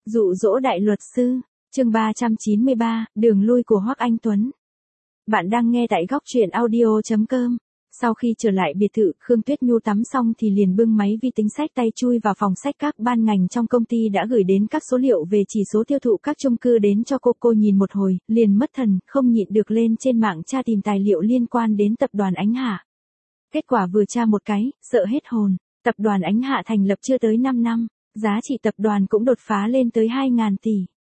Dụ dỗ đại luật sư, chương 393, đường lui của Hoắc Anh Tuấn. Bạn đang nghe tại góc truyện audio.com. Sau khi trở lại biệt thự, Khương Tuyết Nhu tắm xong thì liền bưng máy vi tính sách tay chui vào phòng sách. Các ban ngành trong công ty đã gửi đến các số liệu về chỉ số tiêu thụ các chung cư đến cho cô nhìn một hồi, liền mất thần, không nhịn được lên trên mạng tra tìm tài liệu liên quan đến tập đoàn Ánh Hạ. Kết quả vừa tra một cái, sợ hết hồn. Tập đoàn Ánh Hạ thành lập chưa tới 5 năm, giá trị tập đoàn cũng đột phá lên tới 2.000 tỷ.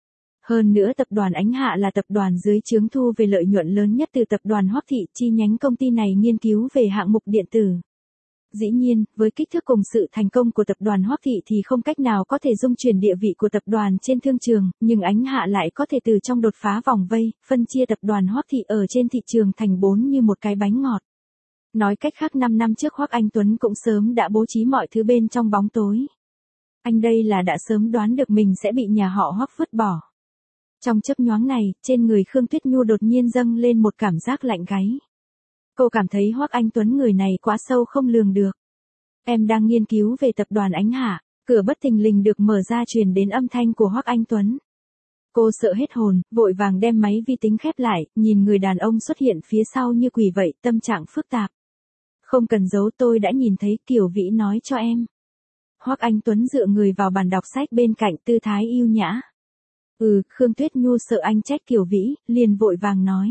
Hơn nữa tập đoàn Ánh Hạ là tập đoàn dưới trướng thu về lợi nhuận lớn nhất từ tập đoàn Hoắc Thị, chi nhánh công ty này nghiên cứu về hạng mục điện tử. Dĩ nhiên, với kích thước cùng sự thành công của tập đoàn Hoắc Thị thì không cách nào có thể dung chuyển địa vị của tập đoàn trên thương trường, nhưng Ánh Hạ lại có thể từ trong đột phá vòng vây, phân chia tập đoàn Hoắc Thị ở trên thị trường thành 4 như một cái bánh ngọt. Nói cách khác 5 năm trước Hoắc Anh Tuấn cũng sớm đã bố trí mọi thứ bên trong bóng tối. Anh đây là đã sớm đoán được mình sẽ bị nhà họ Hoắc vứt bỏ. Trong chớp nhoáng này, trên người Khương Tuyết Nhu đột nhiên dâng lên một cảm giác lạnh gáy. Cô cảm thấy Hoắc Anh Tuấn người này quá sâu không lường được. Em đang nghiên cứu về tập đoàn Ánh Hạ, cửa bất thình lình được mở ra truyền đến âm thanh của Hoắc Anh Tuấn. Cô sợ hết hồn, vội vàng đem máy vi tính khép lại, nhìn người đàn ông xuất hiện phía sau như quỷ vậy, tâm trạng phức tạp. Không cần giấu, tôi đã nhìn thấy, Kiều Vĩ nói cho em. Hoắc Anh Tuấn dựa người vào bàn đọc sách bên cạnh, tư thái yêu nhã. Khương Tuyết Nhu sợ anh trách Kiều Vĩ, liền vội vàng nói.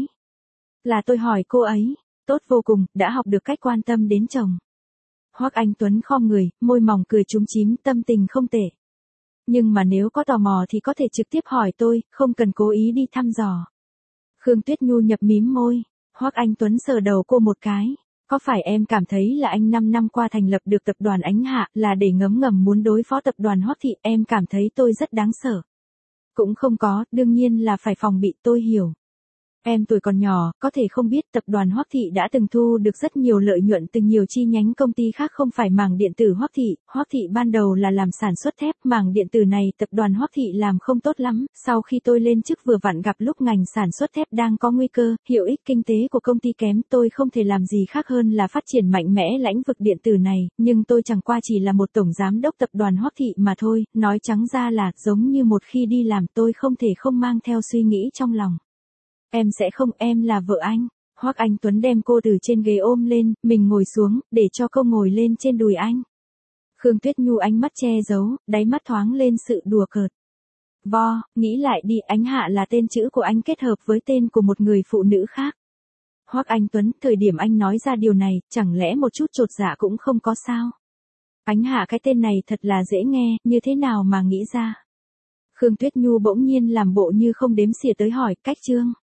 Là tôi hỏi cô ấy, tốt vô cùng, đã học được cách quan tâm đến chồng. Hoắc Anh Tuấn khom người, môi mỏng cười chúm chím, tâm tình không tệ. Nhưng mà nếu có tò mò thì có thể trực tiếp hỏi tôi, không cần cố ý đi thăm dò. Khương Tuyết Nhu nhập mím môi, Hoắc Anh Tuấn sờ đầu cô một cái. Có phải em cảm thấy là anh 5 năm qua thành lập được tập đoàn Ánh Hạ là để ngấm ngầm muốn đối phó tập đoàn Hoắc Thị, em cảm thấy tôi rất đáng sợ? Cũng không có, đương nhiên là phải phòng bị, tôi hiểu. Em tuổi còn nhỏ, có thể không biết tập đoàn Hoắc Thị đã từng thu được rất nhiều lợi nhuận từ nhiều chi nhánh công ty khác không phải mảng điện tử Hoắc Thị ban đầu là làm sản xuất thép, mảng điện tử này tập đoàn Hoắc Thị làm không tốt lắm, sau khi tôi lên chức vừa vặn gặp lúc ngành sản xuất thép đang có nguy cơ, hiệu ích kinh tế của công ty kém, tôi không thể làm gì khác hơn là phát triển mạnh mẽ lĩnh vực điện tử này, nhưng tôi chẳng qua chỉ là một tổng giám đốc tập đoàn Hoắc Thị mà thôi, nói trắng ra là giống như một khi đi làm tôi không thể không mang theo suy nghĩ trong lòng. Em sẽ không, em là vợ anh. Hoắc Anh Tuấn đem cô từ trên ghế ôm lên, mình ngồi xuống, để cho cô ngồi lên trên đùi anh. Khương Tuyết Nhu ánh mắt che giấu, đáy mắt thoáng lên sự đùa cợt. Nghĩ lại đi, Ánh Hạ là tên chữ của anh kết hợp với tên của một người phụ nữ khác. Hoắc Anh Tuấn, thời điểm anh nói ra điều này, chẳng lẽ một chút chột dạ cũng không có sao? Ánh Hạ cái tên này thật là dễ nghe, như thế nào mà nghĩ ra? Khương Tuyết Nhu bỗng nhiên làm bộ như không đếm xỉa tới hỏi, cách chương.